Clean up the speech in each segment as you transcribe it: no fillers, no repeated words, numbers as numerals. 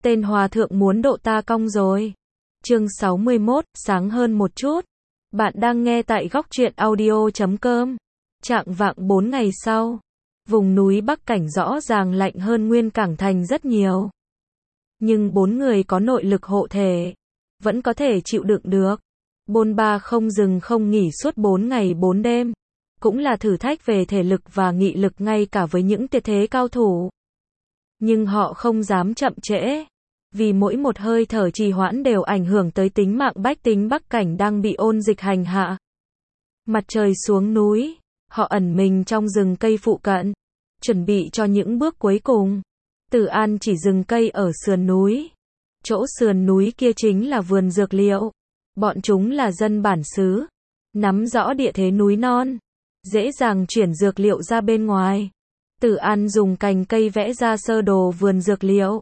tên hòa thượng muốn độ ta cong rồi. Chương 61, sáng hơn một chút. Bạn đang nghe tại góc truyện audio.com. Chạng vạng 4 ngày sau, vùng núi Bắc Cảnh rõ ràng lạnh hơn Nguyên Cảng Thành rất nhiều. Nhưng 4 người có nội lực hộ thể, vẫn có thể chịu đựng được. Bôn ba không dừng không nghỉ suốt 4 ngày 4 đêm. Cũng là thử thách về thể lực và nghị lực ngay cả với những tuyệt thế cao thủ. Nhưng họ không dám chậm trễ. Vì mỗi một hơi thở trì hoãn đều ảnh hưởng tới tính mạng bách tính Bắc Cảnh đang bị ôn dịch hành hạ. Mặt trời xuống núi, họ ẩn mình trong rừng cây phụ cận, chuẩn bị cho những bước cuối cùng. Tử An chỉ dừng cây ở sườn núi. Chỗ sườn núi kia chính là vườn dược liệu. Bọn chúng là dân bản xứ, nắm rõ địa thế núi non, dễ dàng chuyển dược liệu ra bên ngoài. Tử An dùng cành cây vẽ ra sơ đồ vườn dược liệu.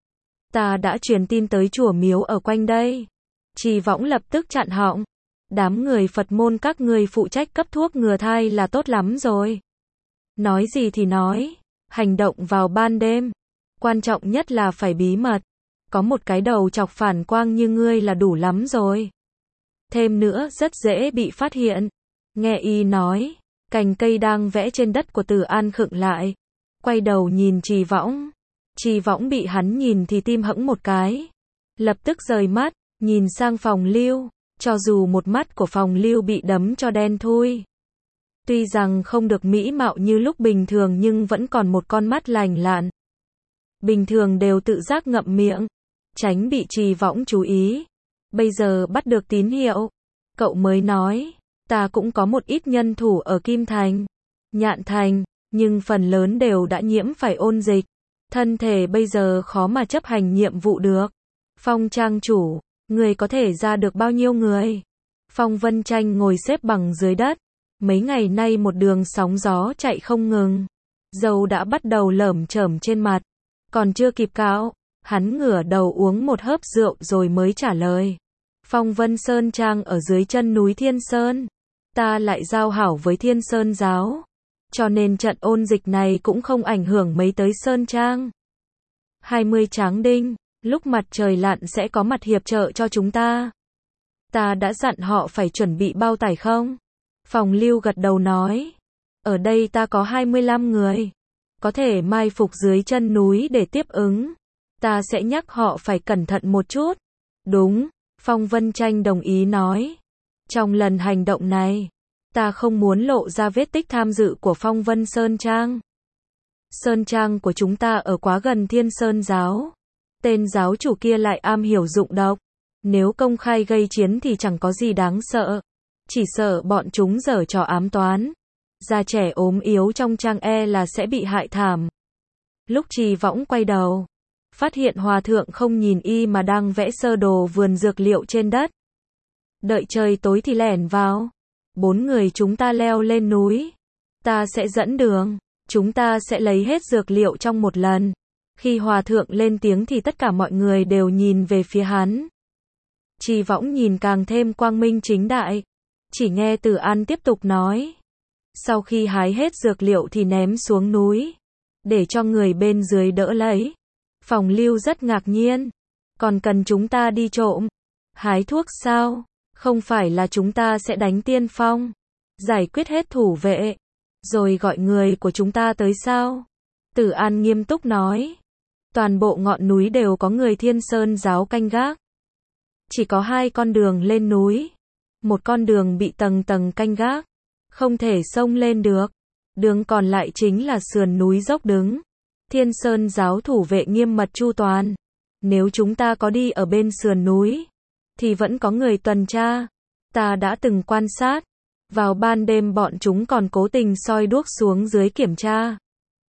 Ta đã truyền tin tới chùa miếu ở quanh đây. Trì Võng lập tức chặn họng. Đám người Phật môn các người phụ trách cấp thuốc ngừa thai là tốt lắm rồi. Nói gì thì nói, hành động vào ban đêm. Quan trọng nhất là phải bí mật. Có một cái đầu chọc phản quang như ngươi là đủ lắm rồi. Thêm nữa rất dễ bị phát hiện. Nghe y nói, cành cây đang vẽ trên đất của Tử An khựng lại. Quay đầu nhìn Trì Võng. Trì Võng bị hắn nhìn thì tim hẫng một cái. Lập tức rời mắt, nhìn sang Phòng Lưu. Cho dù một mắt của Phòng Lưu bị đấm cho đen thui. Tuy rằng không được mỹ mạo như lúc bình thường nhưng vẫn còn một con mắt lành lặn. Bình thường đều tự giác ngậm miệng, tránh bị Trì Võng chú ý. Bây giờ bắt được tín hiệu, cậu mới nói, ta cũng có một ít nhân thủ ở Kim Thành, Nhạn Thành, nhưng phần lớn đều đã nhiễm phải ôn dịch. Thân thể bây giờ khó mà chấp hành nhiệm vụ được. Phong trang chủ, người có thể ra được bao nhiêu người? Phong Vân Tranh ngồi xếp bằng dưới đất. Mấy ngày nay một đường sóng gió chạy không ngừng. Dầu đã bắt đầu lởm chởm trên mặt. Còn chưa kịp cạo, hắn ngửa đầu uống một hớp rượu rồi mới trả lời. Phong Vân Sơn Trang ở dưới chân núi Thiên Sơn. Ta lại giao hảo với Thiên Sơn giáo. Cho nên trận ôn dịch này cũng không ảnh hưởng mấy tới Sơn Trang. 20 Tráng Đinh, lúc mặt trời lặn sẽ có mặt hiệp trợ cho chúng ta. Ta đã dặn họ phải chuẩn bị bao tải không? Phòng Lưu gật đầu nói. Ở đây ta có 25 người. Có thể mai phục dưới chân núi để tiếp ứng. Ta sẽ nhắc họ phải cẩn thận một chút. Đúng, Phong Vân Tranh đồng ý nói. Trong lần hành động này, ta không muốn lộ ra vết tích tham dự của Phong Vân Sơn Trang. Sơn Trang của chúng ta ở quá gần Thiên Sơn giáo. Tên giáo chủ kia lại am hiểu dụng độc. Nếu công khai gây chiến thì chẳng có gì đáng sợ. Chỉ sợ bọn chúng giở trò ám toán. Già trẻ ốm yếu trong trang là sẽ bị hại thảm. Lúc Trì Võng quay đầu, phát hiện hòa thượng không nhìn y mà đang vẽ sơ đồ vườn dược liệu trên đất. Đợi trời tối thì lẻn vào. 4 người chúng ta leo lên núi. Ta sẽ dẫn đường. Chúng ta sẽ lấy hết dược liệu trong một lần. Khi hòa thượng lên tiếng thì tất cả mọi người đều nhìn về phía hắn. Trì Võng nhìn càng thêm quang minh chính đại. Chỉ nghe Tử An tiếp tục nói. Sau khi hái hết dược liệu thì ném xuống núi. Để cho người bên dưới đỡ lấy. Phòng Lưu rất ngạc nhiên. Còn cần chúng ta đi trộm? Hái thuốc sao? Không phải là chúng ta sẽ đánh tiên phong. Giải quyết hết thủ vệ. Rồi gọi người của chúng ta tới sao? Tử An nghiêm túc nói. Toàn bộ ngọn núi đều có người Thiên Sơn giáo canh gác. Chỉ có 2 con đường lên núi. Một con đường bị tầng tầng canh gác. Không thể xông lên được. Đường còn lại chính là sườn núi dốc đứng. Thiên Sơn giáo thủ vệ nghiêm mật chu toàn. Nếu chúng ta có đi ở bên sườn núi, thì vẫn có người tuần tra. Ta đã từng quan sát. Vào ban đêm bọn chúng còn cố tình soi đuốc xuống dưới kiểm tra.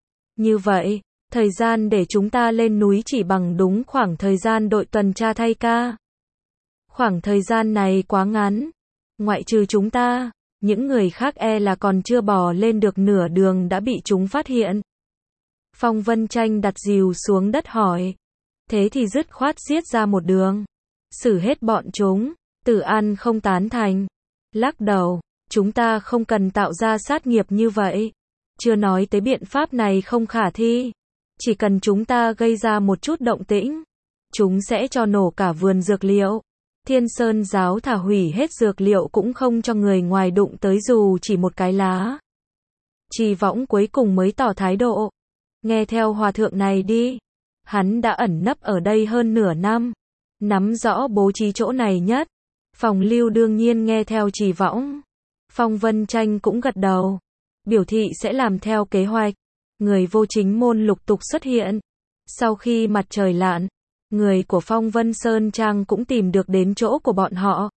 Như vậy, thời gian để chúng ta lên núi chỉ bằng đúng khoảng thời gian đội tuần tra thay ca. Khoảng thời gian này quá ngắn. Ngoại trừ chúng ta, những người khác là còn chưa bò lên được nửa đường đã bị chúng phát hiện. Phong Vân Tranh đặt rìu xuống đất hỏi. Thế thì dứt khoát giết ra một đường. Xử hết bọn chúng. Tử An không tán thành. Lắc đầu. Chúng ta không cần tạo ra sát nghiệp như vậy. Chưa nói tới biện pháp này không khả thi. Chỉ cần chúng ta gây ra một chút động tĩnh. chúng sẽ cho nổ cả vườn dược liệu. Thiên Sơn giáo thả hủy hết dược liệu cũng không cho người ngoài đụng tới dù chỉ một cái lá. Trì Võng cuối cùng mới tỏ thái độ. Nghe theo hòa thượng này đi. Hắn đã ẩn nấp ở đây hơn nửa năm. Nắm rõ bố trí chỗ này nhất. Phòng Lưu đương nhiên nghe theo Trì Võng. Phong Vân Tranh cũng gật đầu. Biểu thị sẽ làm theo kế hoạch. Người vô chính môn lục tục xuất hiện. Sau khi mặt trời lặn, người của Phong Vân Sơn Trang cũng tìm được đến chỗ của bọn họ.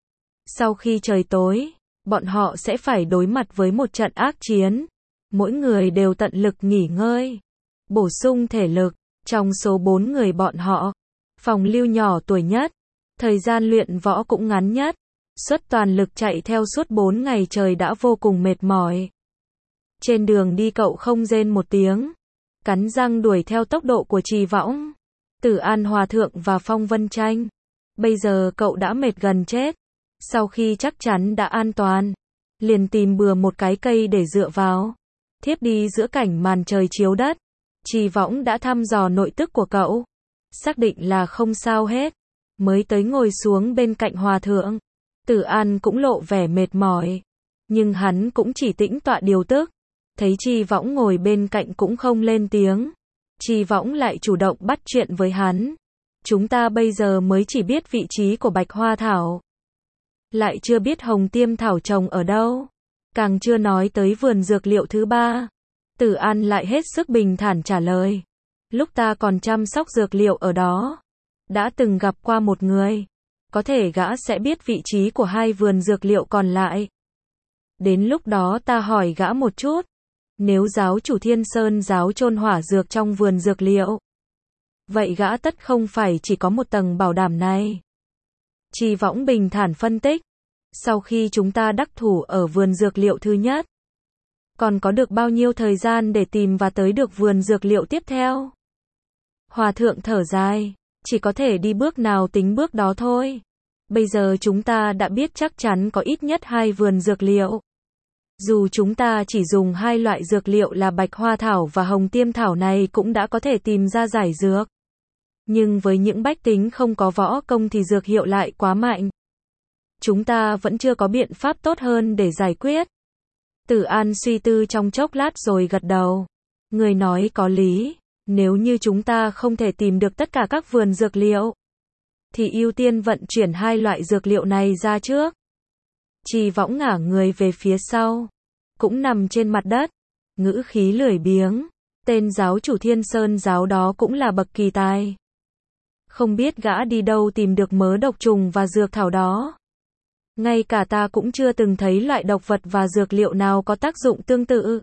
Sau khi trời tối, bọn họ sẽ phải đối mặt với một trận ác chiến. Mỗi người đều tận lực nghỉ ngơi, bổ sung thể lực. Trong số 4 người bọn họ, Phòng Lưu nhỏ tuổi nhất, thời gian luyện võ cũng ngắn nhất. Xuất toàn lực chạy theo suốt 4 ngày trời đã vô cùng mệt mỏi. Trên đường đi cậu không rên một tiếng, cắn răng đuổi theo tốc độ của Trì Võng, Tử An Hòa Thượng và Phong Vân Tranh. Bây giờ cậu đã mệt gần chết. Sau khi chắc chắn đã an toàn, liền tìm bừa một cái cây để dựa vào, thiếp đi giữa cảnh màn trời chiếu đất. Trì Võng đã thăm dò nội tức của cậu, xác định là không sao hết, mới tới ngồi xuống bên cạnh Hòa Thượng. Tử An cũng lộ vẻ mệt mỏi, nhưng hắn cũng chỉ tĩnh tọa điều tức. Thấy Trì Võng ngồi bên cạnh cũng không lên tiếng. Trì Võng lại chủ động bắt chuyện với hắn. Chúng ta bây giờ mới chỉ biết vị trí của Bạch Hoa Thảo, lại chưa biết Hồng Tiêm Thảo trồng ở đâu, càng chưa nói tới vườn dược liệu thứ 3. Tử An lại hết sức bình thản trả lời. Lúc ta còn chăm sóc dược liệu ở đó, đã từng gặp qua một người, có thể gã sẽ biết vị trí của 2 vườn dược liệu còn lại. Đến lúc đó ta hỏi gã một chút. Nếu giáo chủ Thiên Sơn giáo chôn hỏa dược trong vườn dược liệu, vậy gã tất không phải chỉ có một tầng bảo đảm này. Trì Võng bình thản phân tích. Sau khi chúng ta đắc thủ ở vườn dược liệu thứ nhất, còn có được bao nhiêu thời gian để tìm và tới được vườn dược liệu tiếp theo? Hòa Thượng thở dài. Chỉ có thể đi bước nào tính bước đó thôi. Bây giờ chúng ta đã biết chắc chắn có ít nhất 2 vườn dược liệu. Dù chúng ta chỉ dùng 2 loại dược liệu là Bạch Hoa Thảo và Hồng Tiêm Thảo này cũng đã có thể tìm ra giải dược. Nhưng với những bách tính không có võ công thì dược hiệu lại quá mạnh. Chúng ta vẫn chưa có biện pháp tốt hơn để giải quyết. Tử An suy tư trong chốc lát rồi gật đầu. Người nói có lý. Nếu như chúng ta không thể tìm được tất cả các vườn dược liệu, thì ưu tiên vận chuyển 2 loại dược liệu này ra trước. Trì Võng ngả người về phía sau, cũng nằm trên mặt đất, ngữ khí lười biếng. Tên giáo chủ Thiên Sơn giáo đó cũng là bậc kỳ tài. Không biết gã đi đâu tìm được mớ độc trùng và dược thảo đó. Ngay cả ta cũng chưa từng thấy loại độc vật và dược liệu nào có tác dụng tương tự.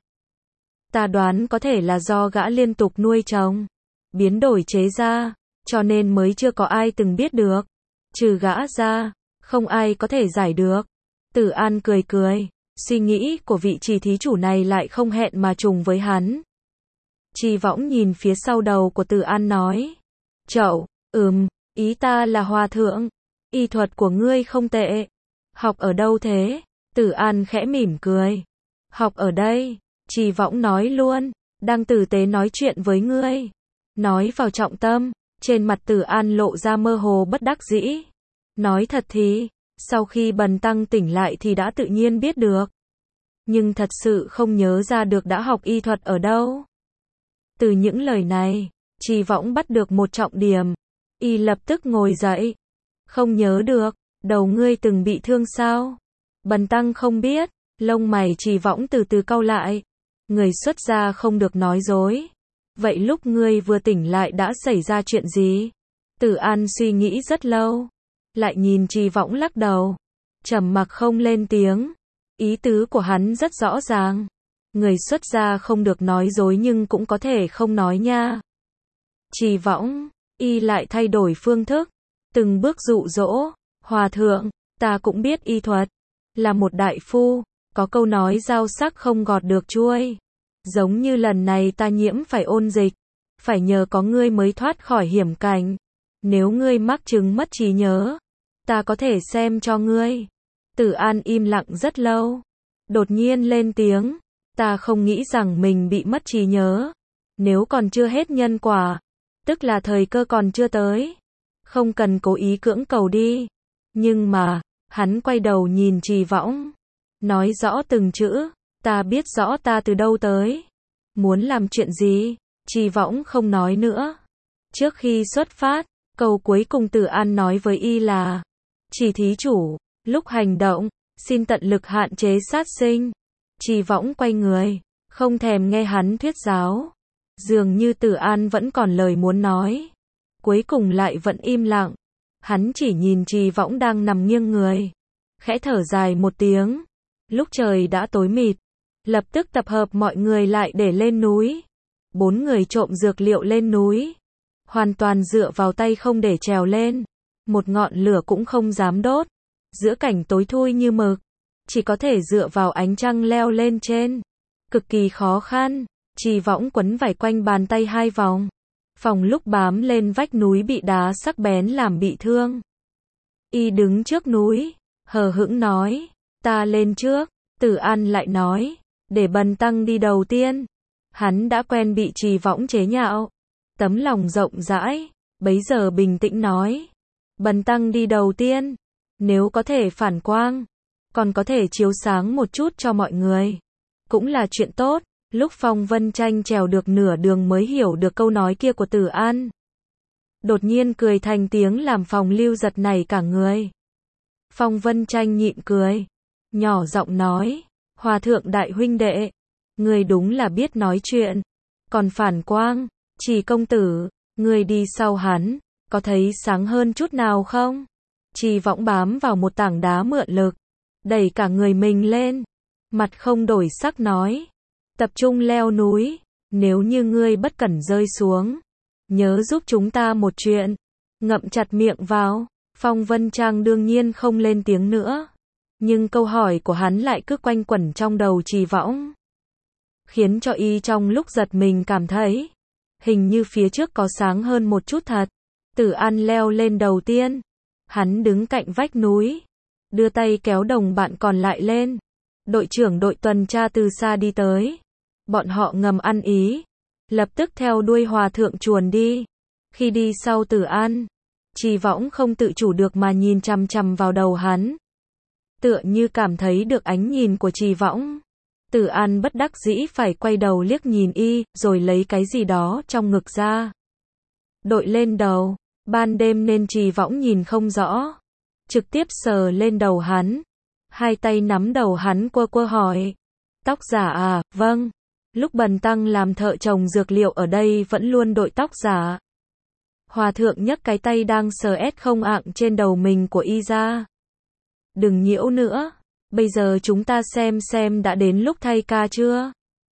Ta đoán có thể là do gã liên tục nuôi trồng, biến đổi chế ra, cho nên mới chưa có ai từng biết được. Trừ gã ra, không ai có thể giải được. Tử An cười cười, suy nghĩ của vị Trì thí chủ này lại không hẹn mà trùng với hắn. Trì Võng nhìn phía sau đầu của Tử An nói. Chậu, ý ta là Hòa Thượng, y thuật của ngươi không tệ. Học ở đâu thế? Tử An khẽ mỉm cười. Học ở đây. Trì Võng nói luôn, đang tử tế nói chuyện với ngươi. Nói vào trọng tâm, trên mặt Tử An lộ ra mơ hồ bất đắc dĩ. Nói thật thì, sau khi Bần Tăng tỉnh lại thì đã tự nhiên biết được. Nhưng thật sự không nhớ ra được đã học y thuật ở đâu. Từ những lời này, Trì Võng bắt được một trọng điểm. Y lập tức ngồi dậy. Không nhớ được, đầu ngươi từng bị thương sao? Bần Tăng không biết. Lông mày Trì Võng từ từ cau lại. Người xuất gia không được nói dối. Vậy lúc ngươi vừa tỉnh lại đã xảy ra chuyện gì? Tử An suy nghĩ rất lâu, lại nhìn Trì Võng lắc đầu, trầm mặc không lên tiếng. Ý tứ của hắn rất rõ ràng. Người xuất gia không được nói dối nhưng cũng có thể không nói nha. Trì Võng, y lại thay đổi phương thức, từng bước dụ dỗ. Hòa Thượng, ta cũng biết y thuật, là một đại phu. Có câu nói dao sắc không gọt được chuôi. Giống như lần này ta nhiễm phải ôn dịch, phải nhờ có ngươi mới thoát khỏi hiểm cảnh. Nếu ngươi mắc chứng mất trí nhớ, ta có thể xem cho ngươi. Tử An im lặng rất lâu, đột nhiên lên tiếng. Ta không nghĩ rằng mình bị mất trí nhớ. Nếu còn chưa hết nhân quả, tức là thời cơ còn chưa tới. không cần cố ý cưỡng cầu đi. Nhưng mà, hắn quay đầu nhìn Trì Võng, nói rõ từng chữ, ta biết rõ ta từ đâu tới, muốn làm chuyện gì. Trì Võng không nói nữa. Trước khi xuất phát, câu cuối cùng Tử An nói với y là, Trì thí chủ, lúc hành động, xin tận lực hạn chế sát sinh. Trì Võng quay người, không thèm nghe hắn thuyết giáo. Dường như Tử An vẫn còn lời muốn nói. Cuối cùng lại vẫn im lặng. Hắn chỉ nhìn Trì Võng đang nằm nghiêng người. Khẽ thở dài một tiếng. Lúc trời đã tối mịt, lập tức tập hợp mọi người lại để lên núi. 4 người trộm dược liệu lên núi. Hoàn toàn dựa vào tay không để trèo lên. Một ngọn lửa cũng không dám đốt. Giữa cảnh tối thui như mực, chỉ có thể dựa vào ánh trăng leo lên trên. Cực kỳ khó khăn. Trì Võng quấn vải quanh bàn tay 2 vòng. Phòng lúc bám lên vách núi bị đá sắc bén làm bị thương. Y đứng trước núi, hờ hững nói, ta lên trước. Tử An lại nói, để Bần tăng đi đầu tiên. Hắn đã quen bị Trì Võng chế nhạo. Tấm lòng rộng rãi, bấy giờ bình tĩnh nói, Bần tăng đi đầu tiên. Nếu có thể phản quang, còn có thể chiếu sáng một chút cho mọi người, cũng là chuyện tốt. Lúc Phong Vân Tranh trèo được nửa đường mới hiểu được câu nói kia của Tử An. Đột nhiên cười thành tiếng làm Phòng Lưu giật nảy cả người. Phong Vân Tranh nhịn cười, nhỏ giọng nói, Hòa thượng đại huynh đệ, người đúng là biết nói chuyện. Còn phản quang, Trì công tử, người đi sau hắn, có thấy sáng hơn chút nào không? Trì Võng bám vào một tảng đá mượn lực, đẩy cả người mình lên, mặt không đổi sắc nói, tập trung leo núi, nếu như ngươi bất cẩn rơi xuống, nhớ giúp chúng ta một chuyện. Ngậm chặt miệng vào. Phong Vân Trang đương nhiên không lên tiếng nữa, nhưng câu hỏi của hắn lại cứ quanh quẩn trong đầu Trì Võng, khiến cho y trong lúc giật mình cảm thấy, hình như phía trước có sáng hơn một chút thật. Tử An leo lên đầu tiên, hắn đứng cạnh vách núi, đưa tay kéo đồng bạn còn lại lên. Đội trưởng đội tuần tra từ xa đi tới, bọn họ ngầm ăn ý, lập tức theo đuôi Hòa thượng chuồn đi. Khi đi sau Tử An, Trì Võng không tự chủ được mà nhìn chằm chằm vào đầu hắn, tựa như cảm thấy được ánh nhìn của Trì Võng. Tử An bất đắc dĩ phải quay đầu liếc nhìn y, rồi lấy cái gì đó trong ngực ra, đội lên đầu. Ban đêm nên Trì Võng nhìn không rõ, trực tiếp sờ lên đầu hắn, 2 tay nắm đầu hắn quơ quơ hỏi, tóc giả à? Vâng, lúc Bần tăng làm thợ trồng dược liệu ở đây vẫn luôn đội tóc giả. Hòa thượng nhấc cái tay đang sờ không ạng trên đầu mình của y ra. Đừng nhiễu nữa, bây giờ chúng ta xem đã đến lúc thay ca chưa?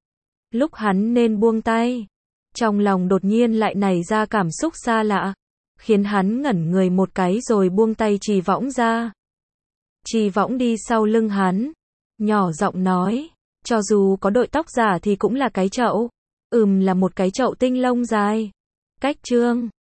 Lúc hắn nên buông tay, trong lòng đột nhiên lại nảy ra cảm xúc xa lạ, khiến hắn ngẩn người một cái rồi buông tay Trì Võng ra. Trì Võng đi sau lưng hắn, nhỏ giọng nói, cho dù có đội tóc giả thì cũng là cái chậu. Là một cái chậu tinh lông dài. Cách chương